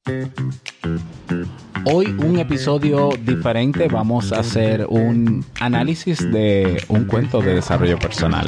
Hoy un episodio diferente, vamos a hacer un análisis de un cuento de desarrollo personal.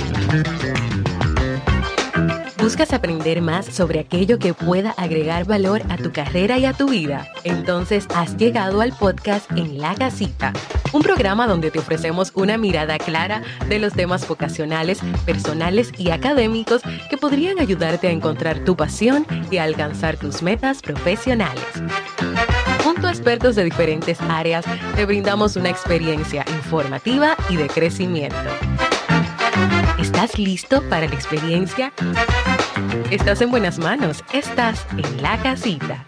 ¿Buscas aprender más sobre aquello que pueda agregar valor a tu carrera y a tu vida? Entonces has llegado al podcast En la Casita, un programa donde te ofrecemos una mirada clara de los temas vocacionales, personales y académicos que podrían ayudarte a encontrar tu pasión y a alcanzar tus metas profesionales. Junto a expertos de diferentes áreas, te brindamos una experiencia informativa y de crecimiento. ¿Estás listo para la experiencia? Estás en buenas manos. Estás en la casita.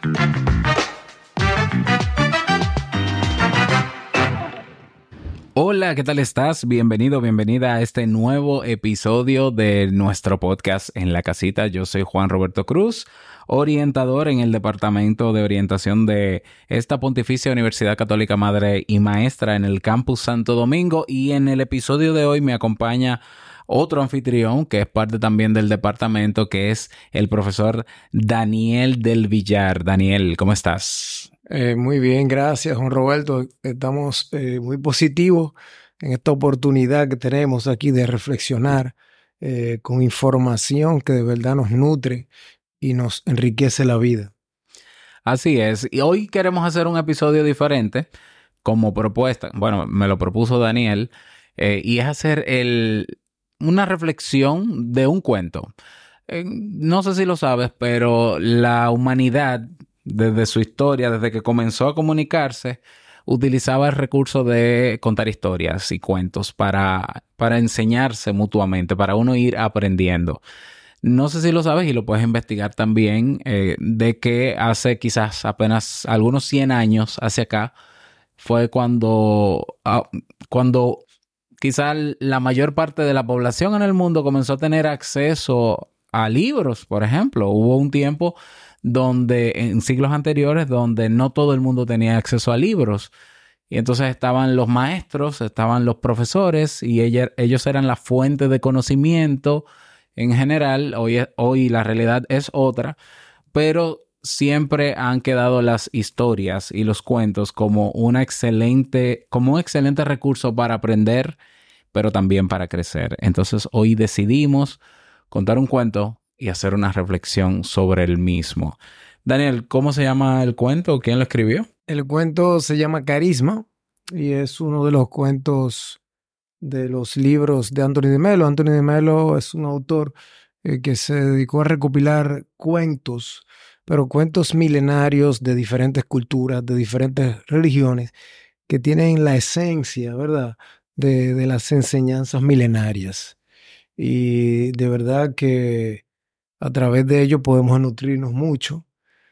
Hola, ¿qué tal estás? Bienvenido, bienvenida a este nuevo episodio de nuestro podcast En la Casita. Yo soy Juan Roberto Cruz, orientador en el Departamento de Orientación de esta Pontificia Universidad Católica Madre y Maestra en el Campus Santo Domingo. Y en el episodio de hoy me acompaña otro anfitrión que es parte también del departamento, que es el profesor Daniel del Villar. Daniel, ¿cómo estás? Muy bien, gracias, Juan Roberto. Estamos muy positivos en esta oportunidad que tenemos aquí de reflexionar con información que de verdad nos nutre y nos enriquece la vida. Así es. Y hoy queremos hacer un episodio diferente como propuesta. Bueno, me lo propuso Daniel y es hacer una reflexión de un cuento. No sé si lo sabes, pero la humanidad, desde su historia, desde que comenzó a comunicarse, utilizaba el recurso de contar historias y cuentos para enseñarse mutuamente, para uno ir aprendiendo. No sé si lo sabes y lo puedes investigar también, de que hace quizás apenas algunos 100 años hacia acá fue cuando quizás la mayor parte de la población en el mundo comenzó a tener acceso a libros, por ejemplo. Hubo un tiempo en siglos anteriores, donde no todo el mundo tenía acceso a libros. Y entonces estaban los maestros, estaban los profesores, y ellos eran la fuente de conocimiento en general. Hoy la realidad es otra, pero siempre han quedado las historias y los cuentos como un excelente recurso para aprender, pero también para crecer. Entonces hoy decidimos contar un cuento y hacer una reflexión sobre el mismo. Daniel, ¿cómo se llama el cuento? ¿Quién lo escribió? El cuento se llama Carisma y es uno de los cuentos de los libros de Anthony de Melo. Anthony de Melo es un autor que se dedicó a recopilar cuentos, pero cuentos milenarios de diferentes culturas, de diferentes religiones, que tienen la esencia, ¿verdad?, de las enseñanzas milenarias. Y de verdad que a través de ello podemos nutrirnos mucho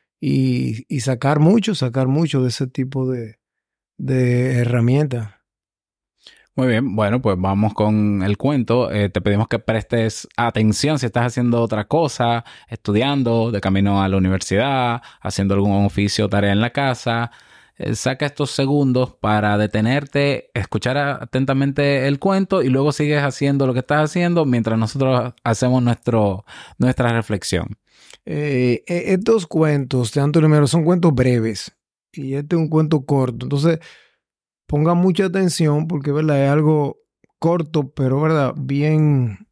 y sacar mucho de ese tipo de herramientas. Muy bien, bueno, pues vamos con el cuento. Te pedimos que prestes atención si estás haciendo otra cosa, estudiando, de camino a la universidad, haciendo algún oficio o tarea en la casa. Saca estos segundos para detenerte, escuchar atentamente el cuento y luego sigues haciendo lo que estás haciendo mientras nosotros hacemos nuestra reflexión. Estos cuentos de Anthony Melo son cuentos breves y este es un cuento corto. Entonces, pongan mucha atención porque, ¿verdad?, es algo corto, pero, ¿verdad?, bien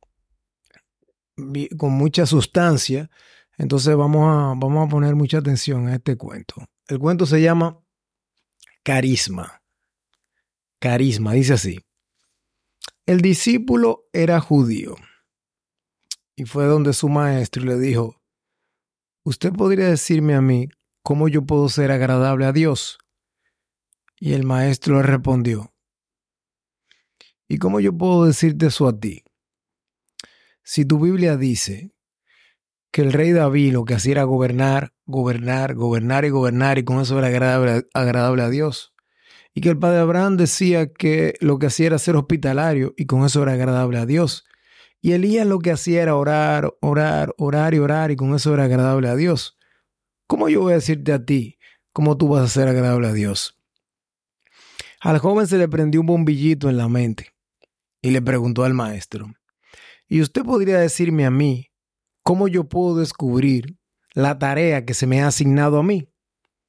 con mucha sustancia. Entonces, vamos a poner mucha atención a este cuento. El cuento se llama Carisma. Carisma, dice así. El discípulo era judío y fue donde su maestro y le dijo: ¿usted podría decirme a mí cómo yo puedo ser agradable a Dios? Y el maestro le respondió: ¿y cómo yo puedo decirte eso a ti? Si tu Biblia dice que el rey David lo que hacía era gobernar, y con eso era agradable a Dios. Y que el padre Abraham decía que lo que hacía era ser hospitalario y con eso era agradable a Dios. Y Elías lo que hacía era orar y con eso era agradable a Dios. ¿Cómo yo voy a decirte a ti cómo tú vas a ser agradable a Dios? Al joven se le prendió un bombillito en la mente y le preguntó al maestro: ¿y usted podría decirme a mí cómo yo puedo descubrir la tarea que se me ha asignado a mí?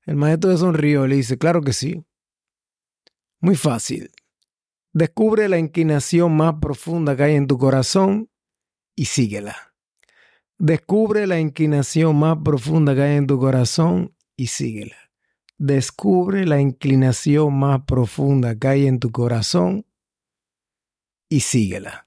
El maestro le sonrió y le dice, claro que sí. Muy fácil. Descubre la inclinación más profunda que hay en tu corazón y síguela. Descubre la inclinación más profunda que hay en tu corazón y síguela. Descubre la inclinación más profunda que hay en tu corazón y síguela.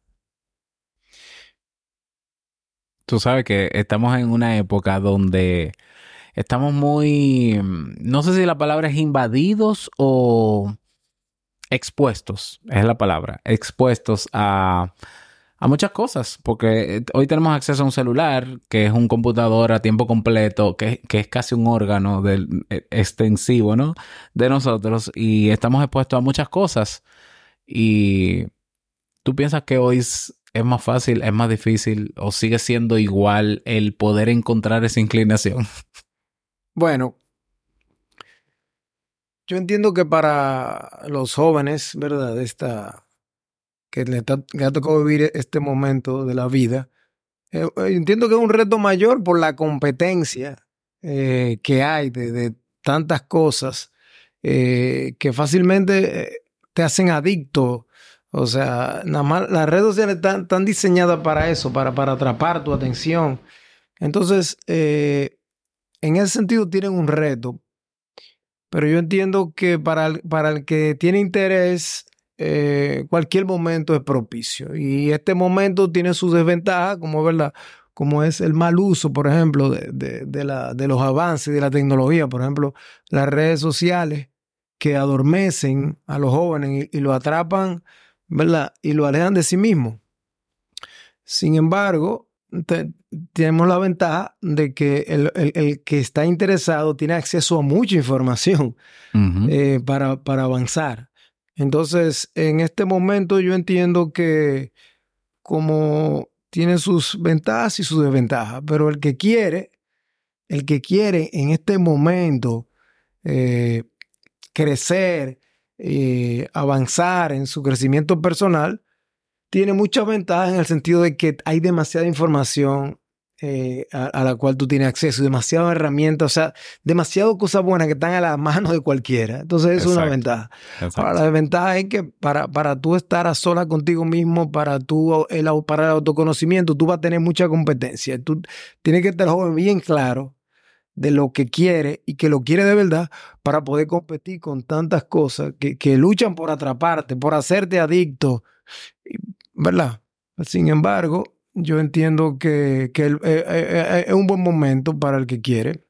Tú sabes que estamos en una época donde estamos muy, no sé si la palabra es invadidos o expuestos, es la palabra, expuestos a muchas cosas, porque hoy tenemos acceso a un celular, que es un computador a tiempo completo, que es casi un órgano extensivo, ¿no? De nosotros, y estamos expuestos a muchas cosas. Y tú piensas que hoy es más fácil, es más difícil, o sigue siendo igual el poder encontrar esa inclinación. Bueno, yo entiendo que para los jóvenes, ¿verdad? Que le ha tocado vivir este momento de la vida, entiendo que es un reto mayor por la competencia que hay de tantas cosas que fácilmente te hacen adicto. O sea, nada más las redes sociales están diseñadas para eso, para atrapar tu atención. Entonces, en ese sentido tienen un reto. Pero yo entiendo que para el que tiene interés, cualquier momento es propicio. Y este momento tiene sus desventajas, como, ¿verdad? Como es el mal uso, por ejemplo, de los avances de la tecnología. Por ejemplo, las redes sociales que adormecen a los jóvenes y lo atrapan, ¿verdad? Y lo alejan de sí mismo. Sin embargo, tenemos la ventaja de que el que está interesado tiene acceso a mucha información para avanzar. Entonces, en este momento yo entiendo que como tiene sus ventajas y sus desventajas, pero el que quiere en este momento crecer, avanzar en su crecimiento personal, tiene muchas ventajas en el sentido de que hay demasiada información a la cual tú tienes acceso, demasiadas herramientas, o sea, demasiadas cosas buenas que están a la mano de cualquiera. Entonces, eso es una ventaja. Exacto. Ahora, la desventaja es que para tú estar a solas contigo mismo, para el autoconocimiento, tú vas a tener mucha competencia. Tú tienes que estar joven bien claro de lo que quiere y que lo quiere de verdad para poder competir con tantas cosas que luchan por atraparte, por hacerte adicto, ¿verdad? Sin embargo, yo entiendo que es un buen momento para el que quiere.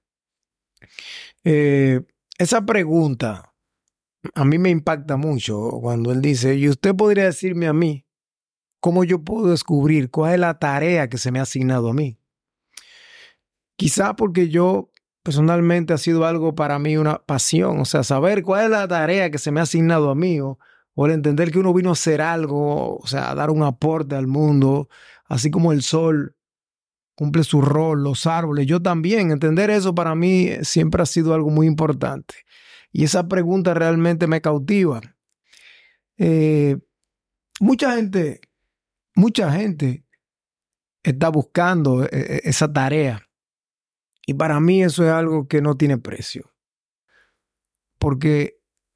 Esa pregunta a mí me impacta mucho cuando él dice, y usted podría decirme a mí, ¿cómo yo puedo descubrir cuál es la tarea que se me ha asignado a mí? Quizá porque yo personalmente ha sido algo para mí una pasión, o sea, saber cuál es la tarea que se me ha asignado a mí o el entender que uno vino a hacer algo, o sea, a dar un aporte al mundo, así como el sol cumple su rol, los árboles, yo también, entender eso para mí siempre ha sido algo muy importante. Y esa pregunta realmente me cautiva. Mucha gente está buscando esa tarea. Y para mí eso es algo que no tiene precio. Porque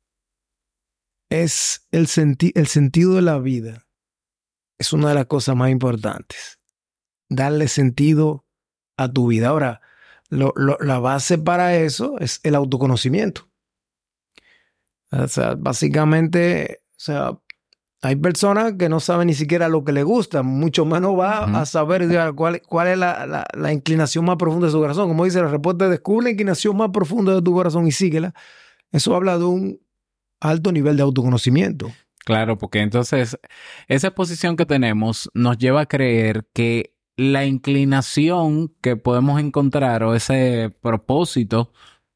es el sentido de la vida. Es una de las cosas más importantes. Darle sentido a tu vida. Ahora, la base para eso es el autoconocimiento. O sea, básicamente, o sea, hay personas que no saben ni siquiera lo que les gusta, mucho menos va a saber cuál es la inclinación más profunda de su corazón. Como dice la respuesta, descubre la inclinación más profunda de tu corazón y síguela. Eso habla de un alto nivel de autoconocimiento. Claro, porque entonces esa exposición que tenemos nos lleva a creer que la inclinación que podemos encontrar o ese propósito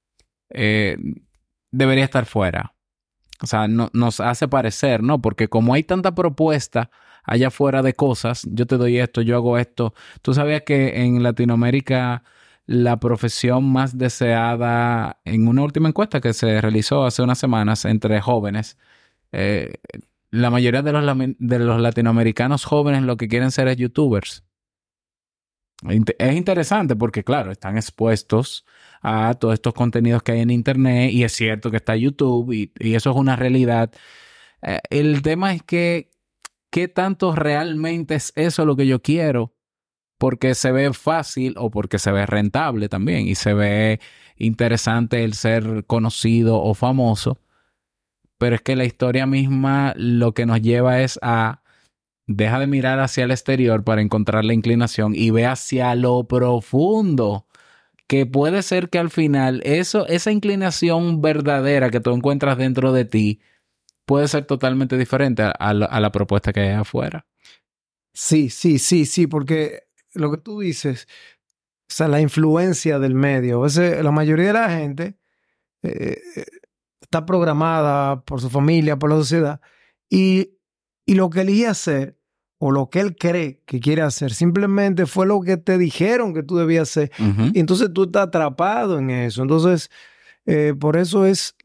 debería estar fuera. O sea, nos hace parecer, ¿no? Porque como hay tanta propuesta allá afuera de cosas, yo te doy esto, yo hago esto. ¿Tú sabías que en Latinoamérica la profesión más deseada en una última encuesta que se realizó hace unas semanas entre jóvenes, la mayoría de los latinoamericanos jóvenes lo que quieren ser es youtubers? Es interesante porque, claro, están expuestos a todos estos contenidos que hay en Internet y es cierto que está YouTube y eso es una realidad. El tema es que, ¿qué tanto realmente es eso lo que yo quiero? Porque se ve fácil o porque se ve rentable también y se ve interesante el ser conocido o famoso, pero es que la historia misma lo que nos lleva es a deja de mirar hacia el exterior para encontrar la inclinación y ve hacia lo profundo, que puede ser que al final esa inclinación verdadera que tú encuentras dentro de ti puede ser totalmente diferente a la propuesta que hay afuera. Sí, sí, sí, sí, porque lo que tú dices, o sea, la influencia del medio, a veces la mayoría de la gente eh, está programada por su familia, por la sociedad, y, y lo que elige hacer o lo que él cree que quiere hacer, simplemente fue lo que te dijeron que tú debías hacer. Uh-huh. Y entonces tú estás atrapado en eso. Entonces, por eso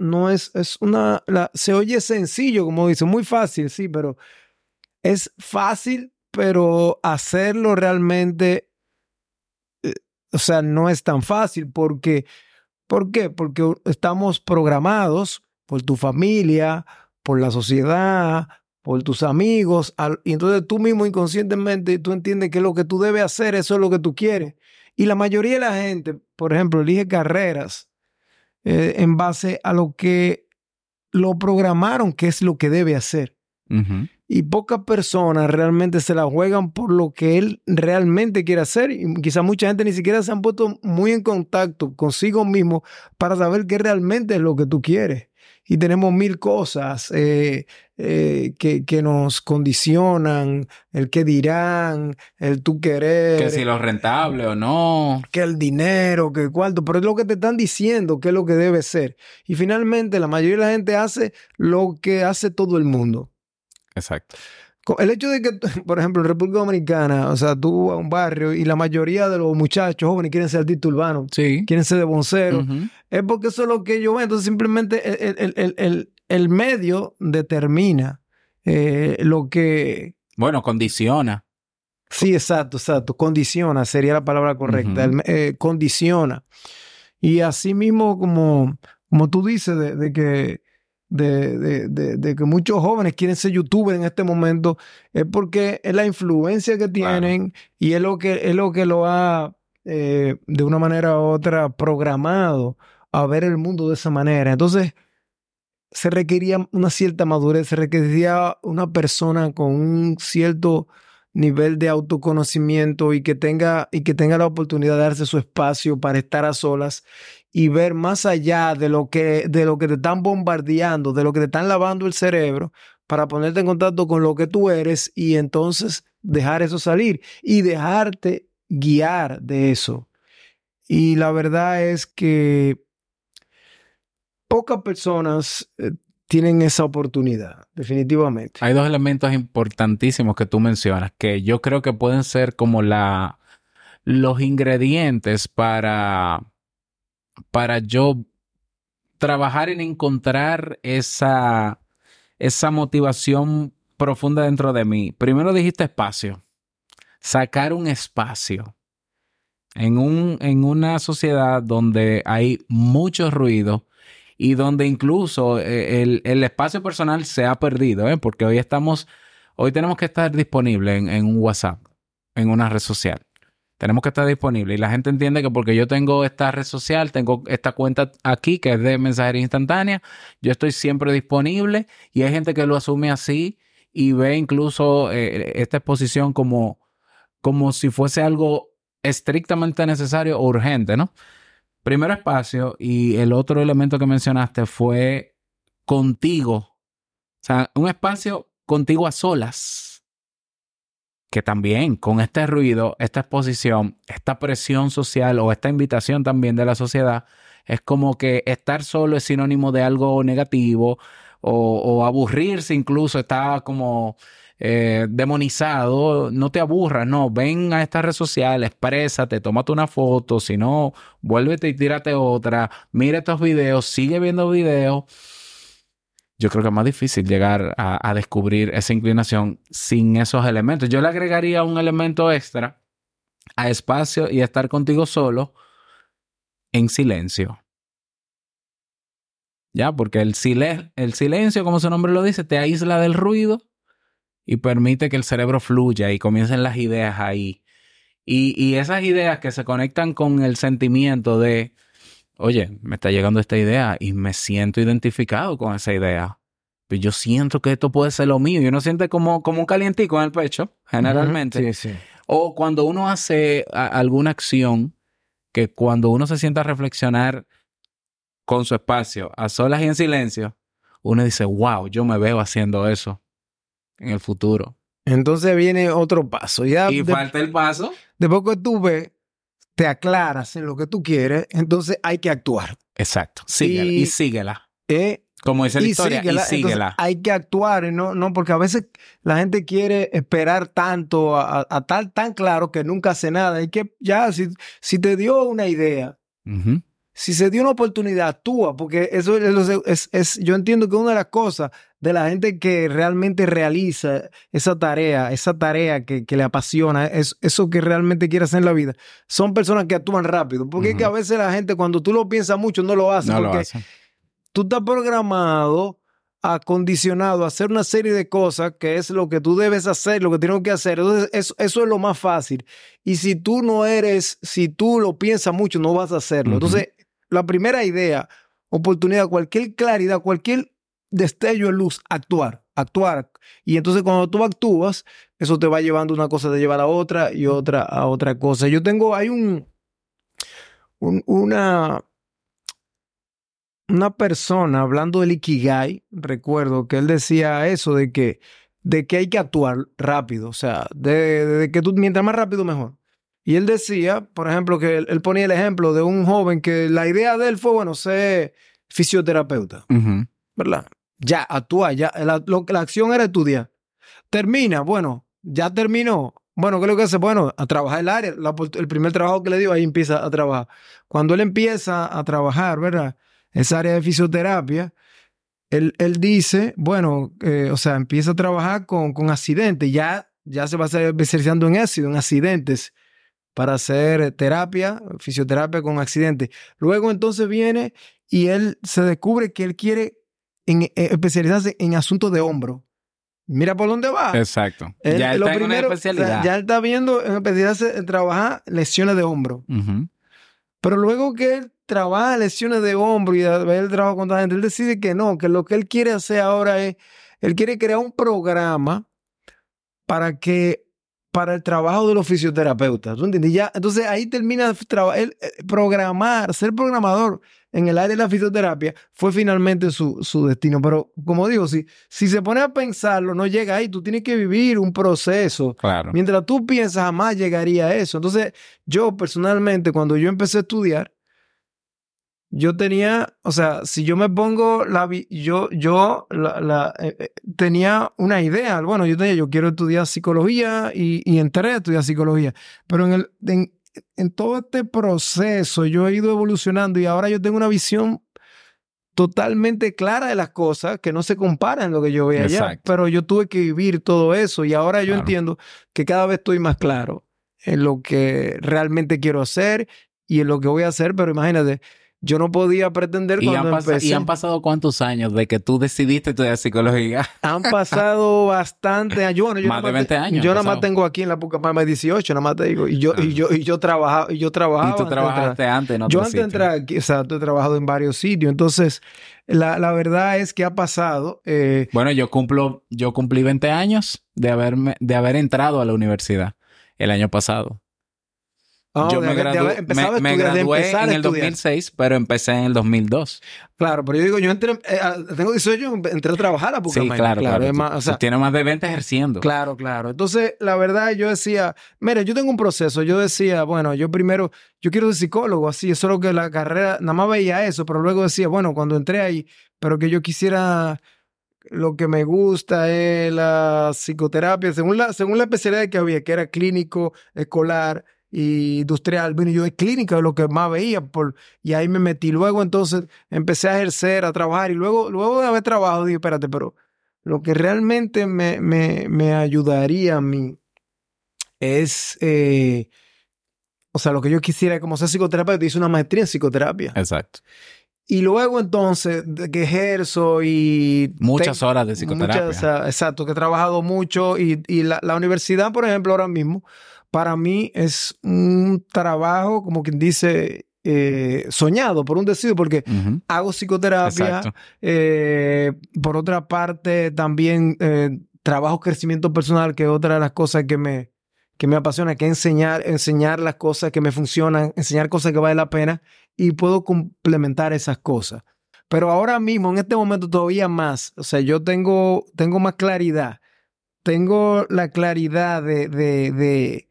se oye sencillo, como dice, muy fácil, sí, pero es fácil, pero hacerlo realmente, o sea, no es tan fácil porque, ¿por qué? Porque estamos programados por tu familia, por la sociedad, por tus amigos, y entonces tú mismo inconscientemente tú entiendes que lo que tú debes hacer, eso es lo que tú quieres. Y la mayoría de la gente, por ejemplo, elige carreras en base a lo que lo programaron, que es lo que debe hacer. Uh-huh. Y pocas personas realmente se la juegan por lo que él realmente quiere hacer. Y quizá mucha gente ni siquiera se han puesto muy en contacto consigo mismo para saber qué realmente es lo que tú quieres. Y tenemos mil cosas que nos condicionan, el qué dirán, el tú querer. Que si lo rentable o no. Que el dinero, que el cuarto, pero es lo que te están diciendo que es lo que debe ser. Y finalmente la mayoría de la gente hace lo que hace todo el mundo. Exacto. El hecho de que, por ejemplo, en República Dominicana, o sea, tú vas a un barrio y la mayoría de los muchachos jóvenes quieren ser artistas urbanos, sí, quieren ser de bonceros, uh-huh. Es porque eso es lo que ellos ven. Entonces, simplemente el medio determina lo que... Bueno, condiciona. Sí, exacto. Condiciona, sería la palabra correcta. Uh-huh. Condiciona. Y así mismo, como tú dices, de que muchos jóvenes quieren ser youtubers en este momento, es porque es la influencia que tienen, claro. Y es lo que lo ha de una manera u otra programado a ver el mundo de esa manera. Entonces se requería una cierta madurez, se requería una persona con un cierto nivel de autoconocimiento y que tenga la oportunidad de darse su espacio para estar a solas y ver más allá de lo que te están bombardeando, de lo que te están lavando el cerebro, para ponerte en contacto con lo que tú eres y entonces dejar eso salir y dejarte guiar de eso. Y la verdad es que pocas personas tienen esa oportunidad, definitivamente. Hay dos elementos importantísimos que tú mencionas, que yo creo que pueden ser como los ingredientes para yo trabajar en encontrar esa motivación profunda dentro de mí. Primero dijiste espacio. Sacar un espacio en una sociedad donde hay mucho ruido y donde incluso el espacio personal se ha perdido, porque hoy tenemos que estar disponibles en un WhatsApp, en una red social. Tenemos que estar disponibles y la gente entiende que porque yo tengo esta red social, tengo esta cuenta aquí que es de mensajería instantánea, yo estoy siempre disponible y hay gente que lo asume así y ve incluso esta exposición como si fuese algo estrictamente necesario o urgente, ¿no? Primero espacio y el otro elemento que mencionaste fue contigo. O sea, un espacio contigo a solas. Que también con este ruido, esta exposición, esta presión social o esta invitación también de la sociedad, es como que estar solo es sinónimo de algo negativo o aburrirse incluso está como demonizado. No te aburras, no, ven a esta red social, exprésate, tómate una foto, si no, vuélvete y tírate otra, mira estos videos, sigue viendo videos. Yo creo que es más difícil llegar a descubrir esa inclinación sin esos elementos. Yo le agregaría un elemento extra a espacio y a estar contigo solo en silencio. Ya, porque el silencio, como su nombre lo dice, te aísla del ruido y permite que el cerebro fluya y comiencen las ideas ahí. Y esas ideas que se conectan con el sentimiento de, oye, me está llegando esta idea y me siento identificado con esa idea. Pues yo siento que esto puede ser lo mío. Y uno siente como un calientico en el pecho, generalmente. Sí, sí. O cuando uno hace alguna acción, que cuando uno se sienta a reflexionar con su espacio, a solas y en silencio, uno dice, wow, yo me veo haciendo eso en el futuro. Entonces viene otro paso. Ya Y falta el paso. después que tú ves, te aclaras en lo que tú quieres, entonces hay que actuar. Exacto. Síguela. Y síguela. Como dice la historia, y síguela. Entonces, hay que actuar, no, porque a veces la gente quiere esperar tanto a tal tan claro que nunca hace nada. Y que ya, si te dio una idea, si se dio una oportunidad, actúa, porque eso es yo entiendo que una de las cosas de la gente que realmente realiza esa tarea que le apasiona, eso que realmente quiere hacer en la vida, son personas que actúan rápido. Porque es que a veces la gente, cuando tú lo piensas mucho, no lo hace. Porque tú estás programado, acondicionado a hacer una serie de cosas que es lo que tú debes hacer, lo que tienes que hacer. Entonces, eso es lo más fácil. Y si tú lo piensas mucho, no vas a hacerlo. Entonces, la primera idea, oportunidad, cualquier claridad, cualquier destello de luz, actuar. Y entonces cuando tú actúas, eso te va llevando una cosa de llevar a otra y otra a otra cosa. Hay una persona hablando del Ikigai, recuerdo que él decía eso de que hay que actuar rápido, o sea, de que tú mientras más rápido mejor. Y él decía, por ejemplo, que él ponía el ejemplo de un joven que la idea de él fue, bueno, ser fisioterapeuta, ¿verdad? Ya, actúa, ya, la acción era estudiar. Termina, bueno, ya terminó. Bueno, ¿qué es lo que hace? Bueno, a trabajar el área, el primer trabajo que le dio, ahí empieza a trabajar. Cuando él empieza a trabajar, ¿verdad? Esa área de fisioterapia, él dice, bueno, o sea, empieza a trabajar con accidentes, ya se va a estar especializando en eso, en accidentes, para hacer terapia, fisioterapia con accidentes. Luego entonces viene y él se descubre que él quiere especializarse en asuntos de hombro. Mira por dónde va. Exacto. Ya está en una especialidad. O sea, ya él está viendo en especializarse en trabajar lesiones de hombro. Pero luego que él trabaja lesiones de hombro y él trabaja con tanta gente, él decide que no, que lo que él quiere hacer ahora es, él quiere crear un programa para el trabajo de los fisioterapeutas. ¿Tú entiendes? Ya, entonces ahí termina él, ser programador en el área de la fisioterapia fue finalmente su destino. Pero como digo, si se pone a pensarlo, no llega ahí. Tú tienes que vivir un proceso. Claro. Mientras tú piensas, jamás llegaría a eso. Entonces, yo personalmente, cuando yo empecé a estudiar, yo tenía, o sea, si yo me pongo tenía una idea. Bueno, yo quiero estudiar psicología y entré a estudiar psicología. Pero en todo este proceso yo he ido evolucionando y ahora yo tengo una visión totalmente clara de las cosas que no se comparan lo que yo veía allá. Pero yo tuve que vivir todo eso y ahora yo entiendo que cada vez estoy más claro en lo que realmente quiero hacer y en lo que voy a hacer. Pero imagínate, yo no podía pretender cuando empecé. ¿Y han pasado cuántos años de que tú decidiste estudiar psicología? Han pasado bastante años. Bueno, más de 20 años. Yo nada más tengo aquí en la Pucallpa 18, nada más te digo. Y yo trabajaba. Y tú trabajaste antes, ¿no? Yo antes de entrar aquí, o sea, he trabajado en varios sitios. Entonces, la verdad es que ha pasado. Bueno, yo cumplí 20 años de haber entrado a la universidad el año pasado. Yo me gradué en el 2006, pero empecé en el 2002. Claro, pero yo digo, yo entré, tengo 18, entré a trabajar a Pucallpa. Sí, claro. O sea, tienes más de 20 ejerciendo. Claro. Entonces, la verdad, yo decía, mira, yo tengo un proceso. Yo decía, bueno, yo quiero ser psicólogo, así, eso es lo que la carrera, nada más veía eso, pero luego decía, bueno, cuando entré ahí, pero que yo quisiera, lo que me gusta es la psicoterapia, según la especialidad que había, que era clínico, escolar, y industrial. Bueno, yo de clínica lo que más veía y ahí me metí. Luego entonces empecé a ejercer, a trabajar y luego de haber trabajado dije, espérate, pero lo que realmente me ayudaría a mí es o sea, lo que yo quisiera como ser psicoterapeuta, hice una maestría en psicoterapia. Exacto. Y luego entonces, que ejerzo y... Muchas horas de psicoterapia. Exacto, que he trabajado mucho y la universidad, por ejemplo, ahora mismo, para mí es un trabajo, como quien dice, soñado, por un decir, porque hago psicoterapia. Por otra parte, también trabajo crecimiento personal, que es otra de las cosas que me apasiona, que es enseñar las cosas que me funcionan, enseñar cosas que valen la pena y puedo complementar esas cosas. Pero ahora mismo, en este momento, todavía más. O sea, yo tengo más claridad. Tengo la claridad de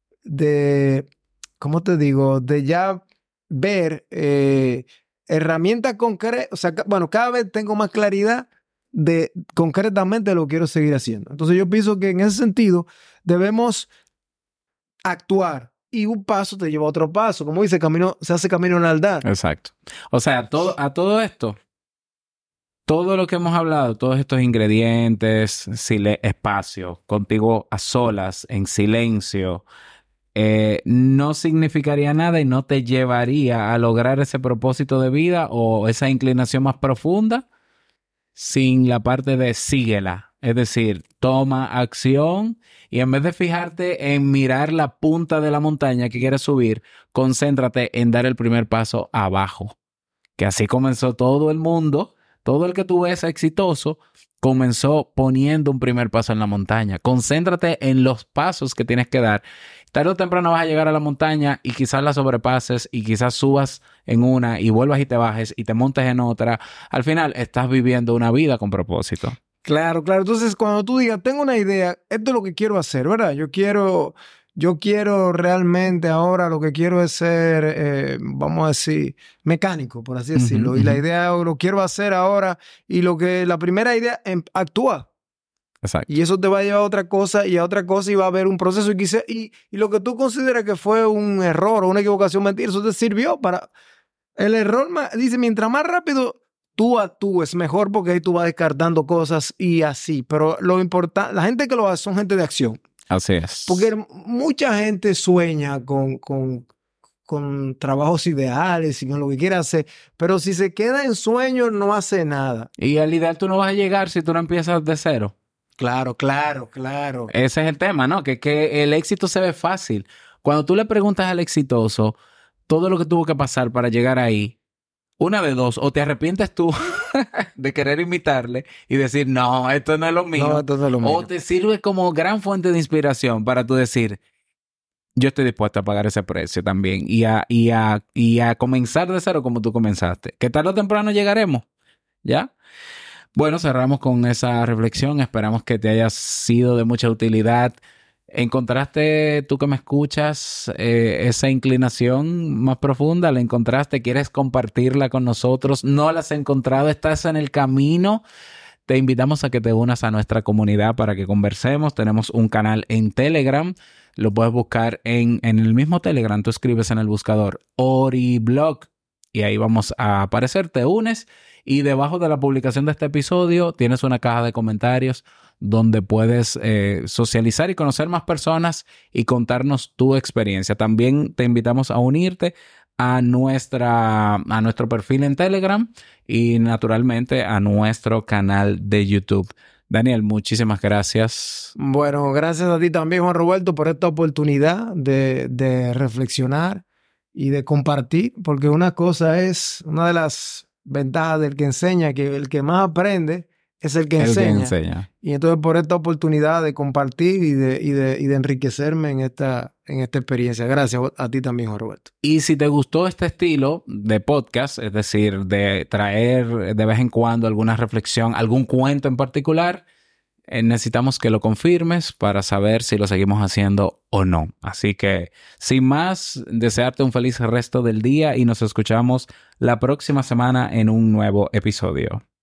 ¿cómo te digo? De ya ver herramientas concretas. O sea, bueno, cada vez tengo más claridad de concretamente lo que quiero seguir haciendo. Entonces yo pienso que en ese sentido debemos actuar y un paso te lleva a otro paso. Como dice, se hace camino en aldar. Exacto. O sea, a todo esto, todo lo que hemos hablado, todos estos ingredientes, espacio, contigo a solas, en silencio, no significaría nada y no te llevaría a lograr ese propósito de vida o esa inclinación más profunda sin la parte de síguela. Es decir, toma acción y en vez de fijarte en mirar la punta de la montaña que quieres subir, concéntrate en dar el primer paso abajo. Que así comenzó todo el mundo. Todo el que tú ves exitoso comenzó poniendo un primer paso en la montaña. Concéntrate en los pasos que tienes que dar. Tarde o temprano vas a llegar a la montaña y quizás la sobrepases y quizás subas en una y vuelvas y te bajes y te montes en otra. Al final estás viviendo una vida con propósito. Claro, claro. Entonces, cuando tú digas, tengo una idea, esto es lo que quiero hacer, ¿verdad? Yo quiero realmente ahora lo que quiero es ser, vamos a decir, mecánico, por así decirlo. Y la idea lo quiero hacer ahora y la primera idea, actúa. Exacto. Y eso te va a llevar a otra cosa y a otra cosa y va a haber un proceso y lo que tú consideras que fue un error o una equivocación, mentira, eso te sirvió para... El error, dice, mientras más rápido tú actúes, mejor porque ahí tú vas descartando cosas y así. Pero lo importante, la gente que lo hace son gente de acción. Así es. Porque mucha gente sueña con trabajos ideales y con lo que quiere hacer, pero si se queda en sueños no hace nada. Y al ideal tú no vas a llegar si tú no empiezas de cero. Claro, claro, claro. Ese es el tema, ¿no? Que el éxito se ve fácil. Cuando tú le preguntas al exitoso todo lo que tuvo que pasar para llegar ahí, una de dos, o te arrepientes tú de querer imitarle y decir, no, esto no es lo mío. No, esto no es lo mío. O te sirve como gran fuente de inspiración para tú decir, yo estoy dispuesto a pagar ese precio también y a comenzar de cero como tú comenzaste. Que tarde o temprano llegaremos, ¿ya? Bueno, cerramos con esa reflexión. Esperamos que te haya sido de mucha utilidad. ¿Encontraste, tú que me escuchas, esa inclinación más profunda? ¿La encontraste? ¿Quieres compartirla con nosotros? ¿No la has encontrado? ¿Estás en el camino? Te invitamos a que te unas a nuestra comunidad para que conversemos. Tenemos un canal en Telegram. Lo puedes buscar en el mismo Telegram. Tú escribes en el buscador Oriblog y ahí vamos a aparecer. Te unes y debajo de la publicación de este episodio tienes una caja de comentarios donde puedes socializar y conocer más personas y contarnos tu experiencia. También te invitamos a unirte a nuestro perfil en Telegram y naturalmente a nuestro canal de YouTube. Daniel, muchísimas gracias. Bueno, gracias a ti también, Juan Roberto, por esta oportunidad de reflexionar y de compartir, porque una de las ventajas del que enseña, que el que más aprende es el que enseña. Y entonces por esta oportunidad de compartir y de enriquecerme en esta experiencia. Gracias a ti también, Juan Roberto. Y si te gustó este estilo de podcast, es decir, de traer de vez en cuando alguna reflexión, algún cuento en particular, necesitamos que lo confirmes para saber si lo seguimos haciendo o no. Así que, sin más, desearte un feliz resto del día y nos escuchamos la próxima semana en un nuevo episodio.